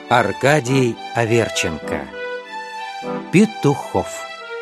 Аркадий Аверченко. Петухов.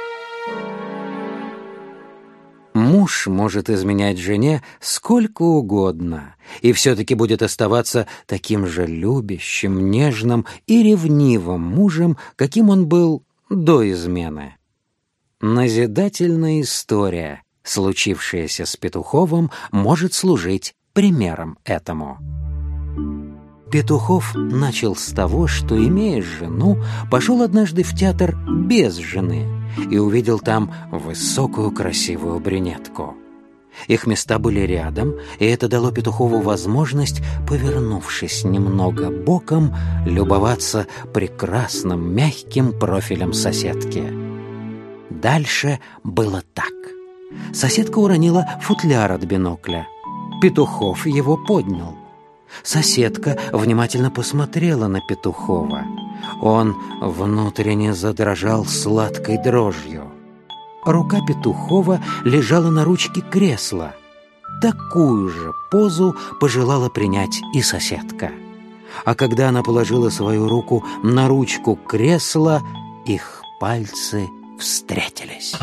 Муж может изменять жене сколько угодно, и все-таки будет оставаться таким же любящим, нежным и ревнивым мужем, каким он был до измены. Назидательная история, случившаяся с Петуховым, может служить примером этому. Петухов начал с того, что, имея жену, пошел однажды в театр без жены и увидел там высокую красивую брюнетку. Их места были рядом, и это дало Петухову возможность, повернувшись немного боком, любоваться прекрасным мягким профилем соседки. Дальше было так. Соседка уронила футляр от бинокля. Петухов его поднял. Соседка внимательно посмотрела на Петухова. Он внутренне задрожал сладкой дрожью. Рука Петухова лежала на ручке кресла. Такую же позу пожелала принять и соседка. А когда она положила свою руку на ручку кресла, их пальцы встретились.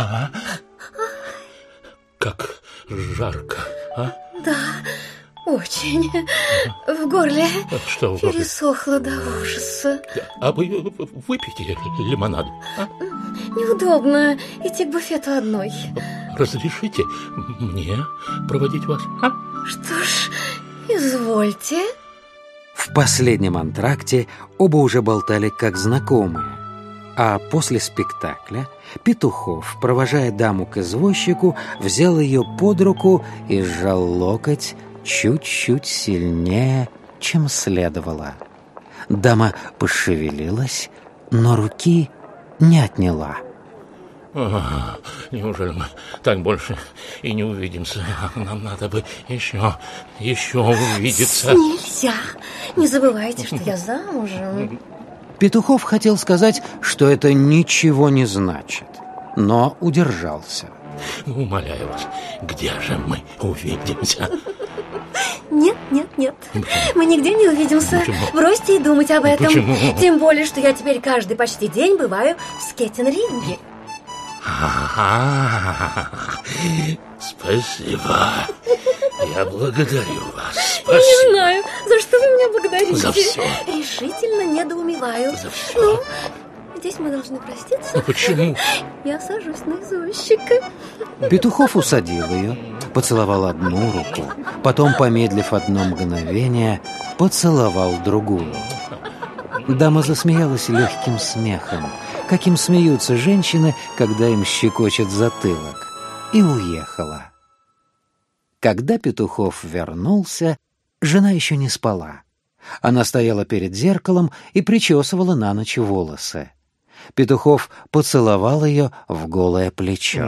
Как жарко, а? Да, очень. В горле Что в горле? пересохло до ужаса. А вы выпейте лимонад, а? Неудобно идти к буфету одной. Разрешите мне проводить вас, а? Что ж, извольте. В последнем антракте оба уже болтали как знакомые. А после спектакля Петухов, провожая даму к извозчику, взял ее под руку и сжал локоть чуть-чуть сильнее, чем следовало. Дама пошевелилась, но руки не отняла. Неужели мы так больше и не увидимся? Нам надо бы еще увидеться. Нельзя. Не забывайте, что я замужем. Петухов хотел сказать, что это ничего не значит, но удержался. Умоляю вас, где же мы увидимся? Нет. Мы нигде не увидимся. Почему? Бросьте и думать об этом. Почему? Тем более, что я теперь каждый почти день бываю в скейтинг-ринге. Спасибо. Я благодарю вас. Я не знаю, за что вы меня благодарите. За все. Решительно недоумеваю. За все. Здесь мы должны проститься. Ну почему? Я сажусь на извозчика. Петухов усадил ее, поцеловал одну руку, потом, помедлив одно мгновение, поцеловал другую. Дама засмеялась легким смехом, каким смеются женщины, когда им щекочет затылок, и уехала. Когда Петухов вернулся, жена еще не спала. Она стояла перед зеркалом и причесывала на ночь волосы. Петухов поцеловал ее в голое плечо.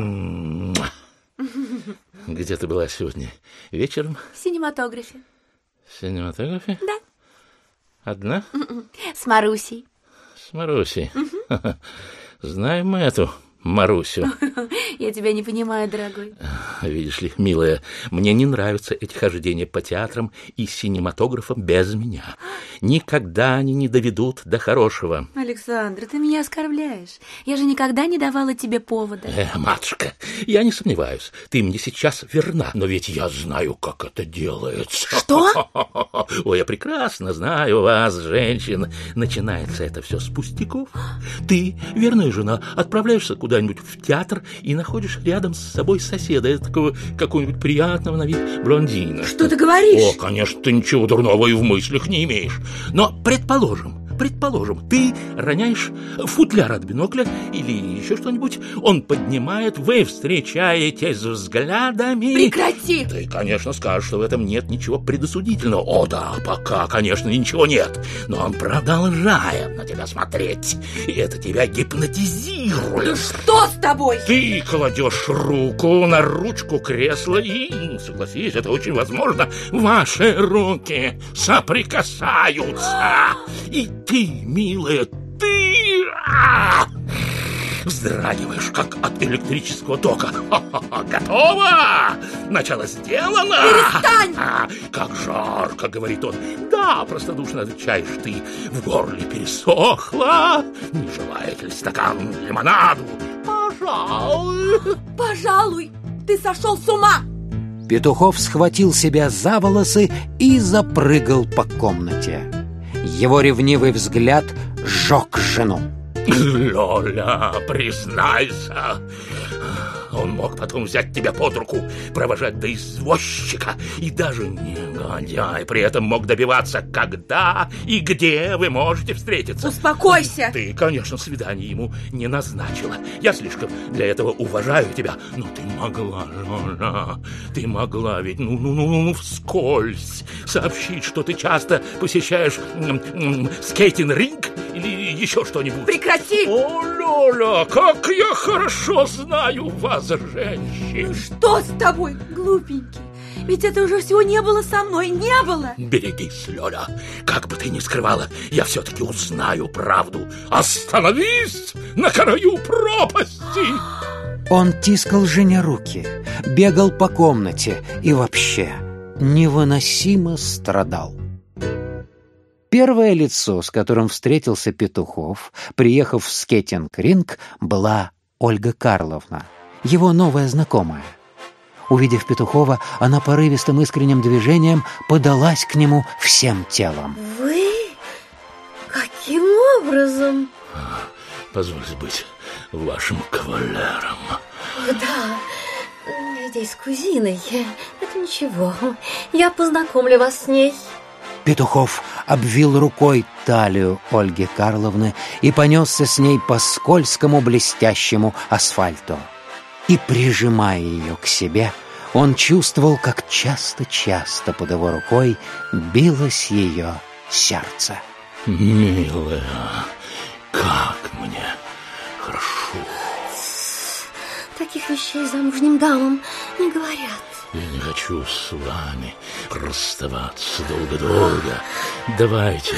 Где ты была сегодня? Вечером? В синематографе. В синематографе? Да. Одна? С Марусей. С Марусей. Знаем мы эту Марусю. Я тебя не понимаю, дорогой. Видишь ли, милая, мне не нравятся эти хождения по театрам и синематографам без меня. Никогда они не доведут до хорошего. Александр, ты меня оскорбляешь. Я же никогда не давала тебе повода. Матушка, я не сомневаюсь, ты мне сейчас верна, но ведь я знаю, как это делается. Что? Ой, я прекрасно знаю вас, женщин. Начинается это все с пустяков. Ты, верная жена, отправляешься куда-нибудь в театр и находишь рядом с собой соседа, такого какого-нибудь приятного на вид блондина. Что ты говоришь? О, конечно, ты ничего дурного и в мыслях не имеешь. Но предположим, ты роняешь футляр от бинокля или еще что-нибудь, он поднимает, вы встречаетесь взглядами. Прекрати! Ты, конечно, скажешь, что в этом нет ничего предосудительного. О, да, пока, конечно, ничего нет. Но он продолжает на тебя смотреть, и это тебя гипнотизирует. Что с тобой? Ты кладешь руку на ручку кресла и, согласись, это очень возможно, ваши руки соприкасаются. И ты, милая, ты... вздрагиваешь, как от электрического тока. Готово! Начало сделано! Перестань! Как жарко, говорит он. Да, простодушно отвечаешь ты. В горле пересохло. Не желаете ли стакан лимонаду? Пожалуй. Пожалуй, ты сошел с ума! Петухов схватил себя за волосы и запрыгал по комнате. Его ревнивый взгляд сжег жену. Лёля, признайся, он мог потом взять тебя под руку, провожать до извозчика, и даже негодяй при этом мог добиваться, когда и где вы можете встретиться. Успокойся! Ты, конечно, свидание ему не назначила. Я слишком для этого уважаю тебя. Но ты могла, Лёля, ты могла ведь, вскользь сообщить, что ты часто посещаешь скейтинг-ринг или еще что-нибудь. Прекрати! О, Лёля, как я хорошо знаю вас, женщин. Ну что с тобой, глупенький? Ведь это уже всего не было со мной, не было. Берегись, Лёля, как бы ты ни скрывала, я все-таки узнаю правду. Остановись на краю пропасти. Он тискал жене руки, бегал по комнате и вообще невыносимо страдал. Первое лицо, с которым встретился Петухов, приехав в скейтинг-ринг, была Ольга Карловна, его новая знакомая. Увидев Петухова, она порывистым искренним движением подалась к нему всем телом. Вы? Каким образом? Позвольте быть вашим кавалером. Да, я здесь с кузиной. Это ничего, я познакомлю вас с ней. Петухов обвил рукой талию Ольги Карловны и понесся с ней по скользкому блестящему асфальту. И, прижимая ее к себе, он чувствовал, как часто-часто под его рукой билось ее сердце. Милая, как мне хорошо. Таких вещей замужним дамам не говорят. Я не хочу с вами расставаться долго-долго. Давайте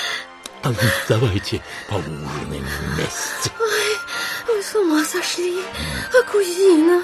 поужинаем вместе. Ой, вы с ума сошли. А кузина?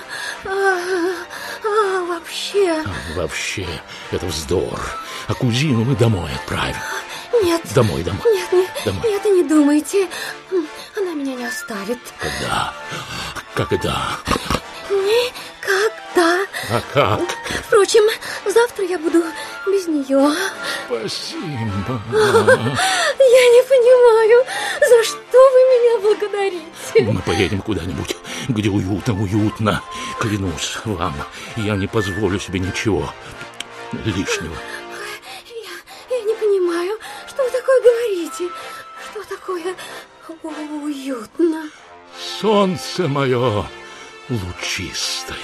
Вообще? Вообще, это вздор. А кузину мы домой отправим. Нет. Домой. Нет, не думайте. Она меня не оставит. Когда? Никогда. А как? Впрочем, завтра я буду без нее. Спасибо. Я не понимаю, за что вы меня благодарите. Мы поедем куда-нибудь, где уютно. Клянусь вам, я не позволю себе ничего лишнего. Я не понимаю, что вы такое говорите. Что такое уютно? Солнце мое лучистое.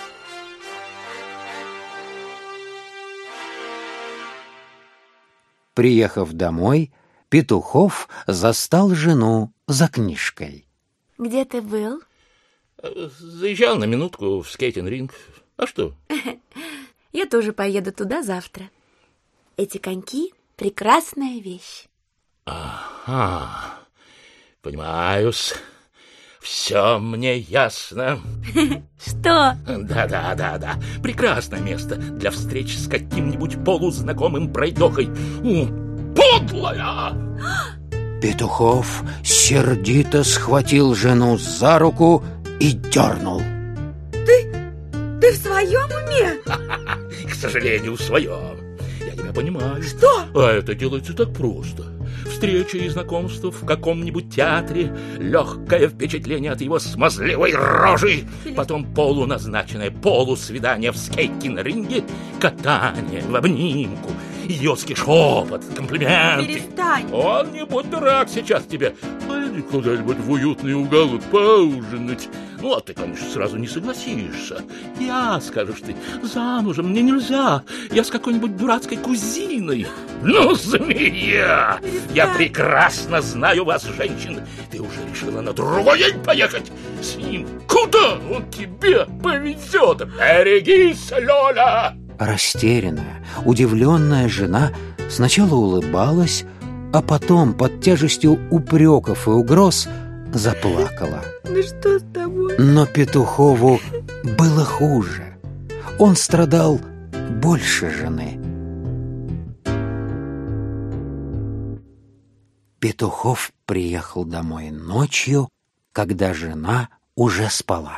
Приехав домой, Петухов застал жену за книжкой. Где ты был? Заезжал на минутку в скейтинг-ринг. А что? Я тоже поеду туда завтра. Эти коньки — прекрасная вещь. Ага, понимаю-с. Все мне ясно. Что? Да. Прекрасное место для встречи с каким-нибудь полузнакомым пройдохой. Подлая! Петухов сердито схватил жену за руку и дернул. Ты в своем уме? К сожалению, в своем. Я тебя понимаю. Что? А это делается так просто. Встреча и знакомство в каком-нибудь театре, легкое впечатление от его смазливой рожи, потом полуназначенное полусвидание в скейтинг-ринге, катание в обнимку, идиотский шепот, комплименты. Перестань. Он не будь дурак сейчас тебе. Пойди куда-нибудь в уютный уголок поужинать. Ну, а ты, конечно, сразу не согласишься. Я, скажешь ты, замужем, мне нельзя. Я с какой-нибудь дурацкой кузиной. Ну, змея! Я прекрасно знаю вас, женщин. Ты уже решила на другой день поехать с ним. Куда он тебе повезет? Берегись, Лёля! Растерянная, удивленная жена сначала улыбалась, а потом под тяжестью упреков и угроз заплакала. Ну что с тобой? Но Петухову было хуже. Он страдал больше жены. Петухов приехал домой ночью, когда жена уже спала.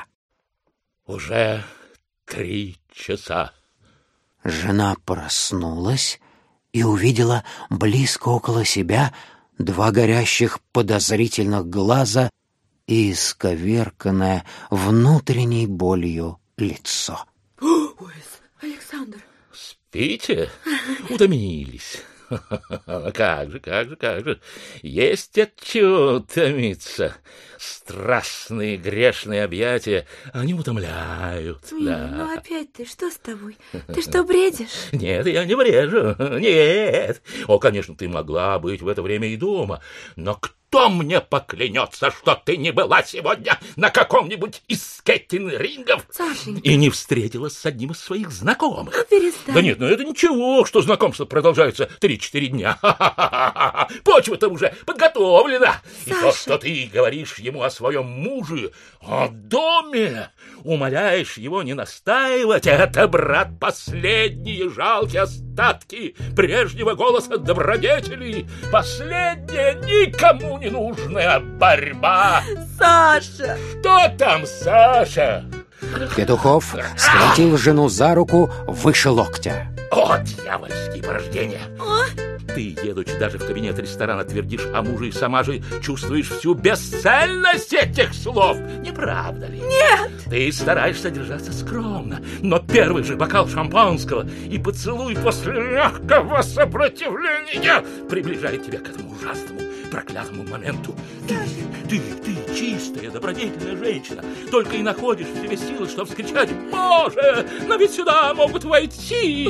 Уже 3 часа. Жена проснулась и увидела близко около себя 2 горящих подозрительных глаза и исковерканное внутренней болью лицо. Ой, Александр. Спите? Утомились. Как же. Есть от чего утомиться. Страстные грешные объятия, они утомляют. Да. Ну опять ты, что с тобой? Ты что, бредишь? Нет, я не брежу. Нет. О, конечно, ты могла быть в это время и дома. Но кто мне поклянется, что ты не была сегодня на каком-нибудь из скейтинг-рингов Сашенька. и не встретилась с одним из своих знакомых? Ну, перестань. Да нет, ну это ничего, что знакомство продолжается 3-4 дня. Почва-то уже подготовлена. И то, Саша. что ты говоришь ему о своем муже, о доме, умоляешь его не настаивать, это, брат, последние жалкие остатки прежнего голоса добродетели, последняя никому не нужная борьба. Саша! Что там, Саша? Петухов схватил жену за руку выше локтя. О, дьявольские порождения! Ты, едучи даже в кабинет ресторана, твердишь о муже и сама же чувствуешь всю бесцельность этих слов. Не правда ли? Нет! Ты стараешься держаться скромно, но первый же бокал шампанского и поцелуй после легкого сопротивления приближает тебя к этому ужасному, проклятому моменту. Ты чистая, добродетельная женщина, только и находишь в себе силы, чтобы вскричать: «Боже, но ведь сюда могут войти!»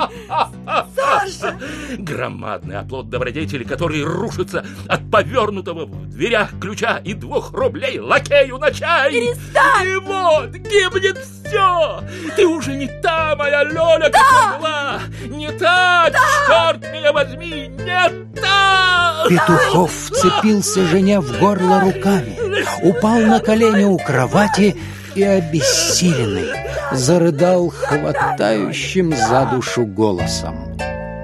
Саша! Громадный оплот добродетели, который рушится от повернутого в дверях ключа и 2 рублей лакею на чай. Перестань! И вот гибнет все. Ты уже не та моя Лёля, какой была. Не та, черт меня возьми, не та. Петухов вцепился жене в горло руками, упал на колени у кровати и, обессиленный, зарыдал хватающим за душу голосом.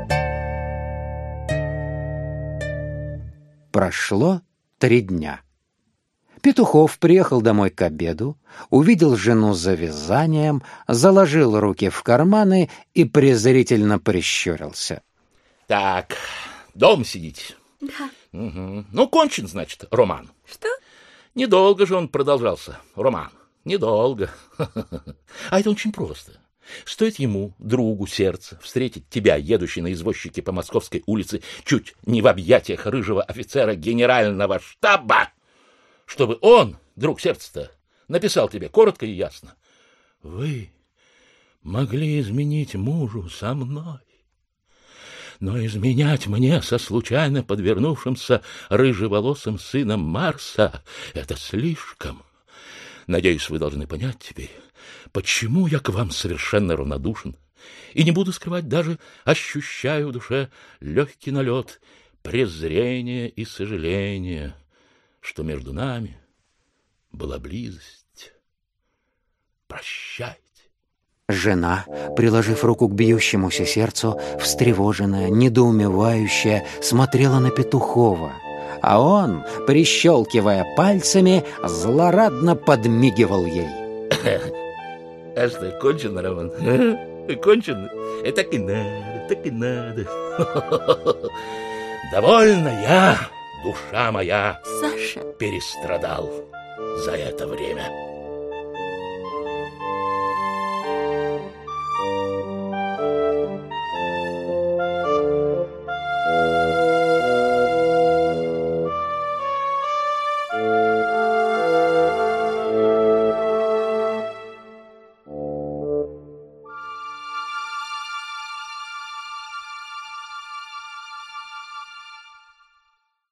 Прошло 3 дня. Петухов приехал домой к обеду, увидел жену за вязанием, заложил руки в карманы и презрительно прищурился. Так, дома сидите. Да. Угу. Ну, кончен, значит, роман. Что? Недолго же он продолжался, роман. Недолго. А это очень просто. Стоит ему, другу сердца, встретить тебя, едущий на извозчике по Московской улице, чуть не в объятиях рыжего офицера генерального штаба, чтобы он, друг сердца-то, написал тебе коротко и ясно: «Вы могли изменить мужу со мной, но изменять мне со случайно подвернувшимся рыжеволосым сыном Марса — это слишком. Надеюсь, вы должны понять теперь, почему я к вам совершенно равнодушен и не буду скрывать, даже ощущаю в душе легкий налет презрения и сожаления, что между нами была близость. Прощайте». Жена, приложив руку к бьющемуся сердцу, встревоженная, недоумевающая, смотрела на Петухова, а он, прищелкивая пальцами, злорадно подмигивал ей. А что, кончен, Роман? Кончен? Так и надо, так и надо. Довольно я, душа моя, Саша! перестрадал за это время.